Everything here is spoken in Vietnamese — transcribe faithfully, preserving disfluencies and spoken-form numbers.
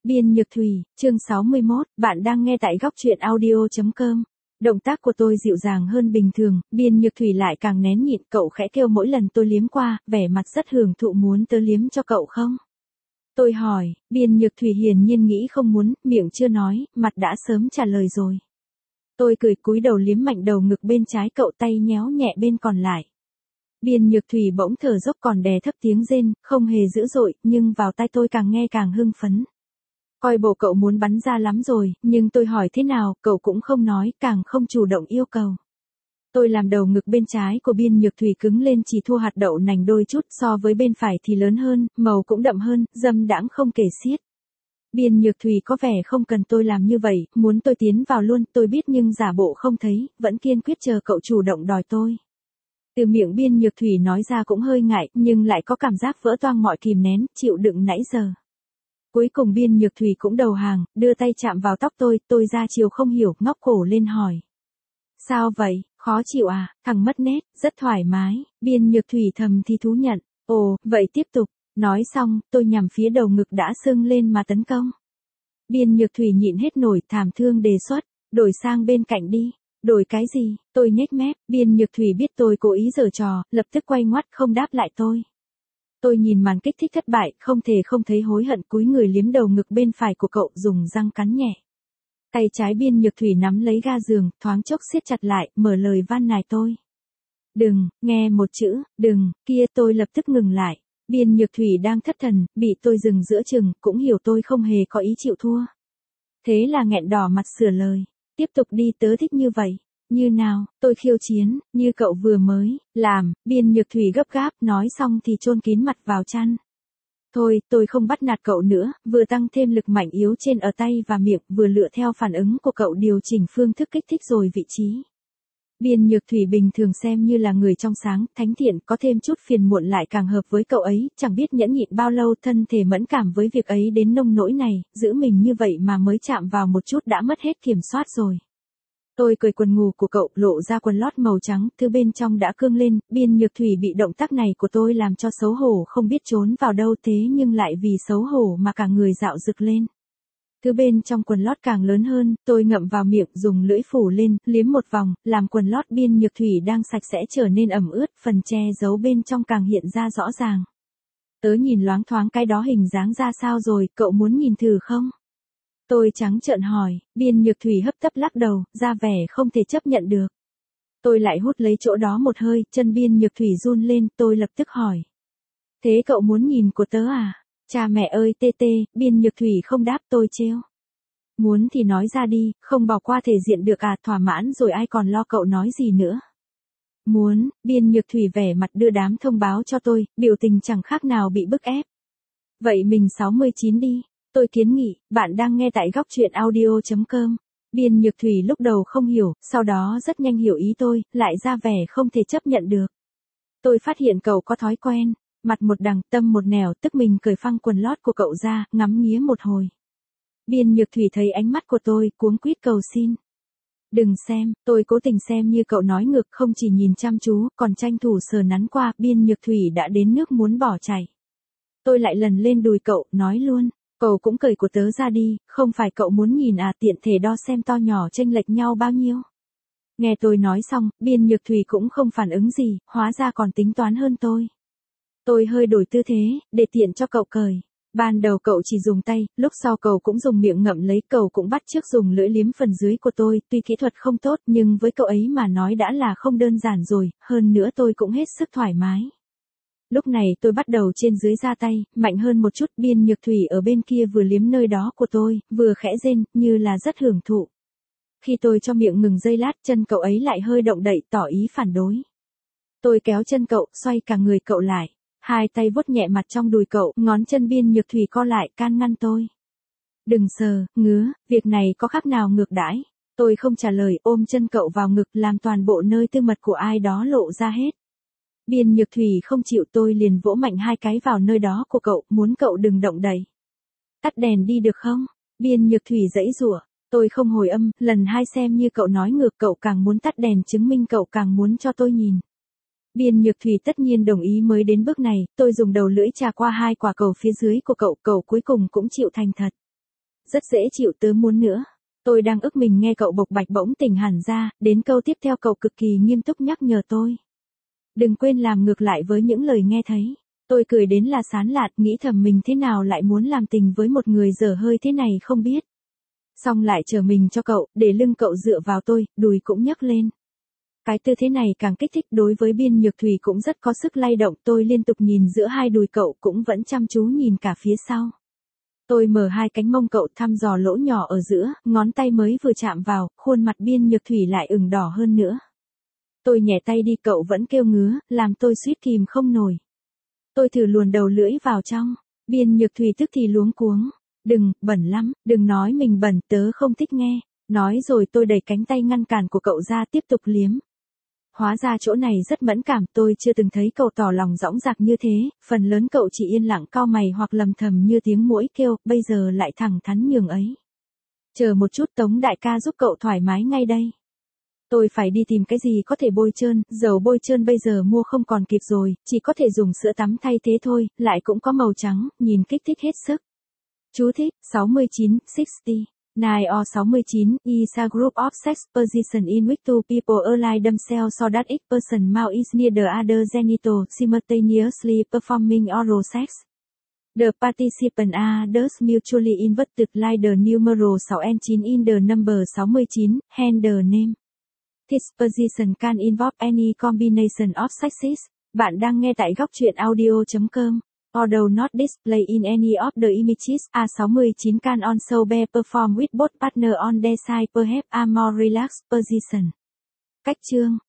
Biên Nhược Thủy, chương sáu mươi mốt, bạn đang nghe tại góc truyện audio chấm com. Động tác của tôi dịu dàng hơn bình thường, Biên Nhược Thủy lại càng nén nhịn, cậu khẽ kêu mỗi lần tôi liếm qua, vẻ mặt rất hưởng thụ. Muốn tớ liếm cho cậu không? Tôi hỏi, Biên Nhược Thủy hiển nhiên nghĩ không muốn, miệng chưa nói, mặt đã sớm trả lời rồi. Tôi cười cúi đầu liếm mạnh đầu ngực bên trái cậu, tay nhéo nhẹ bên còn lại. Biên Nhược Thủy bỗng thở dốc còn đè thấp tiếng rên, không hề dữ dội, nhưng vào tai tôi càng nghe càng hưng phấn. Coi bộ cậu muốn bắn ra lắm rồi, nhưng tôi hỏi thế nào, cậu cũng không nói, càng không chủ động yêu cầu. Tôi làm đầu ngực bên trái của Biên Nhược Thủy cứng lên chỉ thua hạt đậu nành đôi chút, so với bên phải thì lớn hơn, màu cũng đậm hơn, dâm đãng không kể xiết. Biên Nhược Thủy có vẻ không cần tôi làm như vậy, muốn tôi tiến vào luôn, tôi biết nhưng giả bộ không thấy, vẫn kiên quyết chờ cậu chủ động đòi tôi. Từ miệng Biên Nhược Thủy nói ra cũng hơi ngại, nhưng lại có cảm giác vỡ toang mọi kìm nén, chịu đựng nãy giờ. Cuối cùng Biên Nhược Thủy cũng đầu hàng, đưa tay chạm vào tóc tôi, tôi ra chiều không hiểu, ngóc cổ lên hỏi. Sao vậy, khó chịu à, thằng mất nét, rất thoải mái, Biên Nhược Thủy thầm thì thú nhận, ồ, vậy tiếp tục, nói xong, tôi nhằm phía đầu ngực đã sưng lên mà tấn công. Biên Nhược Thủy nhịn hết nổi, thảm thương đề xuất, đổi sang bên cạnh đi. Đổi cái gì, tôi nhếch mép, Biên Nhược Thủy biết tôi cố ý giở trò, lập tức quay ngoắt không đáp lại tôi. Tôi nhìn màn kích thích thất bại, không thể không thấy hối hận, cúi người liếm đầu ngực bên phải của cậu, dùng răng cắn nhẹ. Tay trái Biên Nhược Thủy nắm lấy ga giường, thoáng chốc siết chặt lại, mở lời van nài tôi. Đừng, nghe một chữ, đừng, kia tôi lập tức ngừng lại. Biên Nhược Thủy đang thất thần, bị tôi dừng giữa chừng, cũng hiểu tôi không hề có ý chịu thua. Thế là nghẹn đỏ mặt sửa lời. Tiếp tục đi, tớ thích như vậy. Như nào, tôi khiêu chiến, như cậu vừa mới làm. Biên Nhược Thủy gấp gáp, nói xong thì chôn kín mặt vào chăn. Thôi, tôi không bắt nạt cậu nữa, vừa tăng thêm lực mạnh yếu trên ở tay và miệng, vừa lựa theo phản ứng của cậu điều chỉnh phương thức kích thích rồi vị trí. Biên Nhược Thủy bình thường xem như là người trong sáng, thánh thiện, có thêm chút phiền muộn lại càng hợp với cậu ấy, chẳng biết nhẫn nhịn bao lâu, thân thể mẫn cảm với việc ấy đến nông nỗi này, giữ mình như vậy mà mới chạm vào một chút đã mất hết kiểm soát rồi. Tôi cởi quần ngủ của cậu, lộ ra quần lót màu trắng, thứ bên trong đã cương lên, Biên Nhược Thủy bị động tác này của tôi làm cho xấu hổ không biết trốn vào đâu, thế nhưng lại vì xấu hổ mà cả người dạo rực lên. Thứ bên trong quần lót càng lớn hơn, tôi ngậm vào miệng, dùng lưỡi phủ lên, liếm một vòng, làm quần lót Biên Nhược Thủy đang sạch sẽ trở nên ẩm ướt, phần che giấu bên trong càng hiện ra rõ ràng. Tớ nhìn loáng thoáng cái đó hình dáng ra sao rồi, cậu muốn nhìn thử không? Tôi trắng trợn hỏi, Biên Nhược Thủy hấp tấp lắc đầu, ra vẻ không thể chấp nhận được. Tôi lại hút lấy chỗ đó một hơi, chân Biên Nhược Thủy run lên, tôi lập tức hỏi. Thế cậu muốn nhìn của tớ à? Cha mẹ ơi tê tê, Biên Nhược Thủy không đáp, tôi trêu. Muốn thì nói ra đi, không bỏ qua thể diện được à, thỏa mãn rồi ai còn lo cậu nói gì nữa. Muốn, Biên Nhược Thủy vẻ mặt đưa đám thông báo cho tôi, biểu tình chẳng khác nào bị bức ép. Vậy mình sáu mươi chín đi. Tôi kiến nghị, bạn đang nghe tại góc truyện audio chấm com. Biên Nhược Thủy lúc đầu không hiểu, sau đó rất nhanh hiểu ý tôi, lại ra vẻ không thể chấp nhận được. Tôi phát hiện cậu có thói quen, mặt một đằng, tâm một nẻo, tức mình cởi phăng quần lót của cậu ra, ngắm nghía một hồi. Biên Nhược Thủy thấy ánh mắt của tôi, cuống quýt cầu xin. Đừng xem, tôi cố tình xem như cậu nói ngược, không chỉ nhìn chăm chú, còn tranh thủ sờ nắn qua, Biên Nhược Thủy đã đến nước muốn bỏ chảy. Tôi lại lần lên đùi cậu, nói luôn. Cậu cũng cởi của tớ ra đi, không phải cậu muốn nhìn à, tiện thể đo xem to nhỏ chênh lệch nhau bao nhiêu. Nghe tôi nói xong, Biên Nhược Thủy cũng không phản ứng gì, hóa ra còn tính toán hơn tôi. Tôi hơi đổi tư thế, để tiện cho cậu cởi. Ban đầu cậu chỉ dùng tay, lúc sau cậu cũng dùng miệng ngậm lấy, cậu cũng bắt chước dùng lưỡi liếm phần dưới của tôi, tuy kỹ thuật không tốt nhưng với cậu ấy mà nói đã là không đơn giản rồi, hơn nữa tôi cũng hết sức thoải mái. Lúc này tôi bắt đầu trên dưới ra tay, mạnh hơn một chút, Biên Nhược Thủy ở bên kia vừa liếm nơi đó của tôi, vừa khẽ rên, như là rất hưởng thụ. Khi tôi cho miệng ngừng giây lát, chân cậu ấy lại hơi động đậy, tỏ ý phản đối. Tôi kéo chân cậu, xoay cả người cậu lại, hai tay vuốt nhẹ mặt trong đùi cậu, ngón chân Biên Nhược Thủy co lại, can ngăn tôi. Đừng sờ, ngứa, việc này có khác nào ngược đãi. Tôi không trả lời, ôm chân cậu vào ngực, làm toàn bộ nơi tư mật của ai đó lộ ra hết. Biên Nhược Thủy không chịu, tôi liền vỗ mạnh hai cái vào nơi đó của cậu, muốn cậu đừng động đậy. Tắt đèn đi được không? Biên Nhược Thủy giãy giụa, tôi không hồi âm, lần hai xem như cậu nói ngược, cậu càng muốn tắt đèn chứng minh cậu càng muốn cho tôi nhìn. Biên Nhược Thủy tất nhiên đồng ý mới đến bước này, tôi dùng đầu lưỡi trà qua hai quả cầu phía dưới của cậu, cậu cuối cùng cũng chịu thành thật. rất dễ chịu tớ muốn nữa. Tôi đang ức mình nghe cậu bộc bạch bỗng tỉnh hẳn ra, đến câu tiếp theo cậu cực kỳ nghiêm túc nhắc nhở tôi. Đừng quên làm ngược lại với những lời nghe thấy. Tôi cười đến là sán lạn, nghĩ thầm mình thế nào lại muốn làm tình với một người dở hơi thế này không biết. Xong lại trở mình cho cậu, để lưng cậu dựa vào tôi, đùi cũng nhấc lên. Cái tư thế này càng kích thích, đối với Biên Nhược Thủy cũng rất có sức lay động, tôi liên tục nhìn giữa hai đùi cậu cũng vẫn chăm chú nhìn cả phía sau. Tôi mở hai cánh mông cậu thăm dò lỗ nhỏ ở giữa, ngón tay mới vừa chạm vào, khuôn mặt Biên Nhược Thủy lại ửng đỏ hơn nữa. Tôi nhẹ tay đi cậu vẫn kêu ngứa, làm tôi suýt kìm không nổi. Tôi thử luồn đầu lưỡi vào trong, Biên Nhược Thủy tức thì luống cuống. Đừng, bẩn lắm, đừng nói mình bẩn, tớ không thích nghe. Nói rồi tôi đẩy cánh tay ngăn cản của cậu ra tiếp tục liếm. Hóa ra chỗ này rất mẫn cảm, tôi chưa từng thấy cậu tỏ lòng dõng dạc như thế, phần lớn cậu chỉ yên lặng cau mày hoặc lầm thầm như tiếng muỗi kêu, bây giờ lại thẳng thắn nhường ấy. Chờ một chút, Tống đại ca giúp cậu thoải mái ngay đây. Tôi phải đi tìm cái gì có thể bôi trơn, dầu bôi trơn bây giờ mua không còn kịp rồi, chỉ có thể dùng sữa tắm thay thế thôi, lại cũng có màu trắng, nhìn kích thích hết sức. Chú thích, sáu mươi chín, sáu mươi. nine or sáu mươi chín, is a group of sex position in which two people align themselves so that each person mouth is near the other genital, simultaneously performing oral sex. The participants are thus mutually inverted like the numeral sáu and chín in the number sáu mươi chín, hence the name. This position can involve any combination of sexes. Bạn đang nghe tại góc truyện audio chấm com. Although not displayed in any of the images, A sáu mươi chín can also be performed with both partner on their side, perhaps a more relaxed position. Cách chương